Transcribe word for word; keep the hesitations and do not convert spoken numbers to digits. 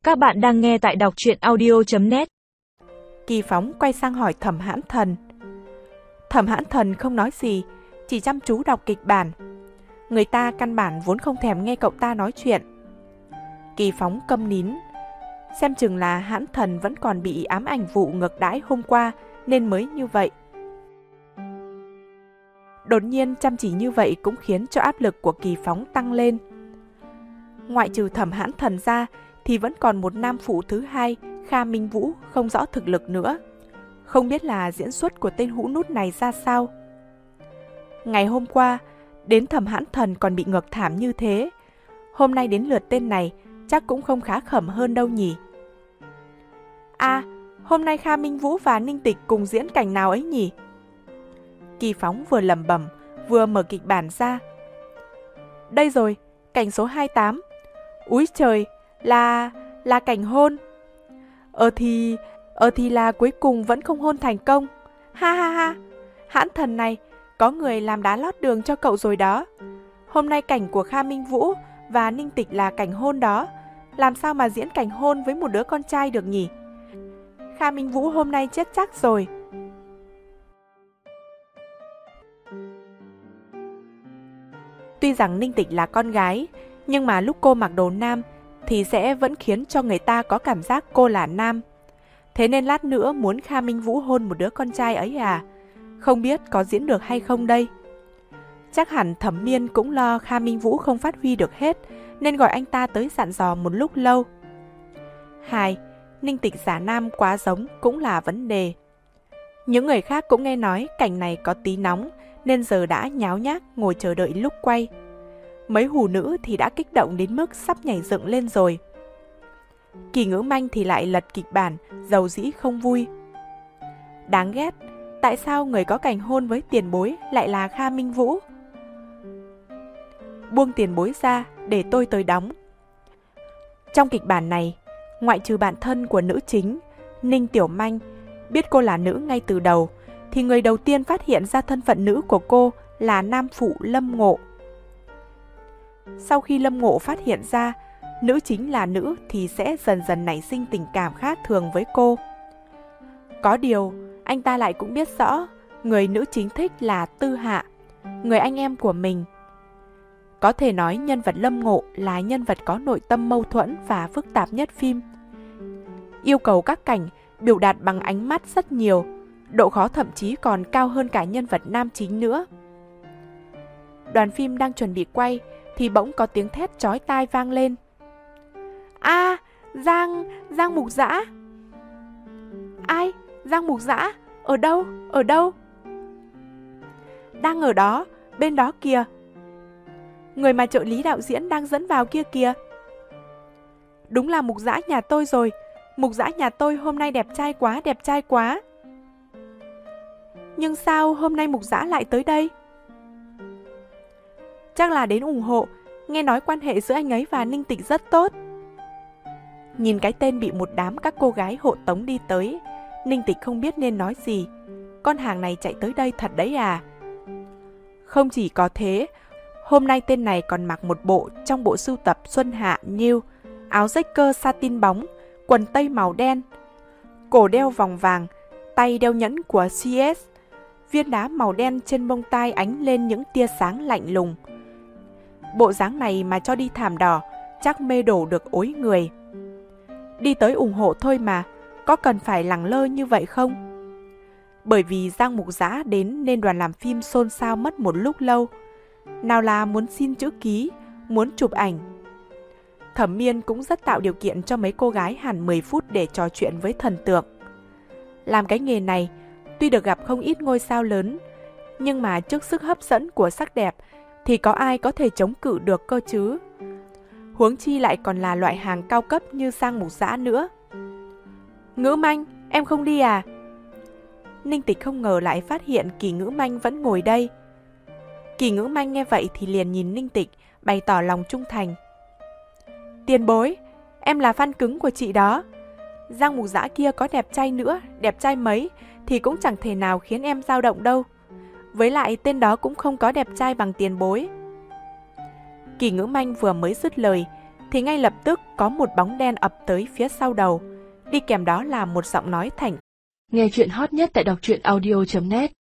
Các bạn đang nghe tại đọc truyện audio chấm net. Kỳ Phóng quay sang hỏi Thẩm Hãn Thần. Thẩm Hãn Thần không nói gì, chỉ chăm chú đọc kịch bản. Người ta căn bản vốn không thèm nghe cậu ta nói chuyện. Kỳ Phóng câm nín. Xem chừng là Hãn Thần vẫn còn bị ám ảnh vụ ngược đãi hôm qua nên mới như vậy. Đột nhiên chăm chỉ như vậy cũng khiến cho áp lực của Kỳ Phóng tăng lên. Ngoại trừ Thẩm Hãn Thần ra thì vẫn còn một nam phụ thứ hai, Kha Minh Vũ, không rõ thực lực nữa. Không biết là diễn xuất của tên hũ nút này ra sao. Ngày hôm qua, đến Thẩm Hãn Thần còn bị ngược thảm như thế. Hôm nay đến lượt tên này, chắc cũng không khá khẩm hơn đâu nhỉ. À, hôm nay Kha Minh Vũ và Ninh Tịch cùng diễn cảnh nào ấy nhỉ? Kỳ Phóng vừa lẩm bẩm, vừa mở kịch bản ra. Đây rồi, cảnh số hai mươi tám. Úi trời, là... là cảnh hôn. Ờ thì... ờ thì là cuối cùng vẫn không hôn thành công. Ha ha ha, Hãn Thần này, có người làm đá lót đường cho cậu rồi đó. Hôm nay cảnh của Kha Minh Vũ và Ninh Tịch là cảnh hôn đó. Làm sao mà diễn cảnh hôn với một đứa con trai được nhỉ? Kha Minh Vũ hôm nay chết chắc rồi. Tuy rằng Ninh Tịch là con gái, nhưng mà lúc cô mặc đồ nam thì sẽ vẫn khiến cho người ta có cảm giác cô là nam. Thế nên lát nữa muốn Kha Minh Vũ hôn một đứa con trai ấy à? Không biết có diễn được hay không đây? Chắc hẳn Thẩm Miên cũng lo Kha Minh Vũ không phát huy được hết, nên gọi anh ta tới dặn dò một lúc lâu. Hai, Ninh Tịch giả nam quá giống cũng là vấn đề. Những người khác cũng nghe nói cảnh này có tí nóng, nên giờ đã nháo nhác ngồi chờ đợi lúc quay. Mấy hù nữ thì đã kích động đến mức sắp nhảy dựng lên rồi. Kỳ Ngữ Manh thì lại lật kịch bản, dầu dĩ không vui. Đáng ghét, tại sao người có cảnh hôn với tiền bối lại là Kha Minh Vũ? Buông tiền bối ra để tôi tới đóng. Trong kịch bản này, ngoại trừ bạn thân của nữ chính, Ninh Tiểu Manh, biết cô là nữ ngay từ đầu, thì người đầu tiên phát hiện ra thân phận nữ của cô là nam phụ Lâm Ngộ. Sau khi Lâm Ngộ phát hiện ra nữ chính là nữ thì sẽ dần dần nảy sinh tình cảm khác thường với cô. Có điều, anh ta lại cũng biết rõ người nữ chính thích là Tư Hạ, người anh em của mình. Có thể nói nhân vật Lâm Ngộ là nhân vật có nội tâm mâu thuẫn và phức tạp nhất phim. Yêu cầu các cảnh biểu đạt bằng ánh mắt rất nhiều, độ khó thậm chí còn cao hơn cả nhân vật nam chính nữa. Đoàn phim đang chuẩn bị quay thì bỗng có tiếng thét chói tai vang lên. A, à, Giang, Giang Mục Dã. Ai? Giang Mục Dã? Ở đâu? Ở đâu? Đang ở đó, bên đó kìa. Người mà trợ lý đạo diễn đang dẫn vào kia kìa. Đúng là Mục Dã nhà tôi rồi. Mục Dã nhà tôi hôm nay đẹp trai quá, đẹp trai quá. Nhưng sao hôm nay Mục Dã lại tới đây? Chắc là đến ủng hộ, nghe nói quan hệ giữa anh ấy và Ninh Tịch rất tốt. Nhìn cái tên bị một đám các cô gái hộ tống đi tới, Ninh Tịch không biết nên nói gì. Con hàng này chạy tới đây thật đấy à? Không chỉ có thế, hôm nay tên này còn mặc một bộ trong bộ sưu tập Xuân Hạ New, áo rách cơ satin bóng, quần tây màu đen, cổ đeo vòng vàng, tay đeo nhẫn của xê ét, viên đá màu đen trên bông tai ánh lên những tia sáng lạnh lùng. Bộ dáng này mà cho đi thảm đỏ, chắc mê đổ được ối người. Đi tới ủng hộ thôi mà, có cần phải lẳng lơ như vậy không? Bởi vì Giang Mục Dã đến nên đoàn làm phim xôn xao mất một lúc lâu. Nào là muốn xin chữ ký, muốn chụp ảnh. Thẩm Miên cũng rất tạo điều kiện cho mấy cô gái hẳn mười phút để trò chuyện với thần tượng. Làm cái nghề này, tuy được gặp không ít ngôi sao lớn, nhưng mà trước sức hấp dẫn của sắc đẹp thì có ai có thể chống cự được cơ chứ? Huống chi lại còn là loại hàng cao cấp như Giang Mục Dã nữa. Ngữ Manh, em không đi à? Ninh Tịch không ngờ lại phát hiện Kỳ Ngữ Manh vẫn ngồi đây. Kỳ Ngữ Manh nghe vậy thì liền nhìn Ninh Tịch, bày tỏ lòng trung thành. Tiền bối, em là fan cứng của chị đó. Giang Mục Dã kia có đẹp trai nữa, đẹp trai mấy thì cũng chẳng thể nào khiến em dao động đâu. Với lại tên đó cũng không có đẹp trai bằng tiền bối. Kỳ Ngữ Manh vừa mới dứt lời thì ngay lập tức có một bóng đen ập tới phía sau đầu, đi kèm đó là một giọng nói thành. Nghe chuyện hot nhất tại đọc truyện audio chấm net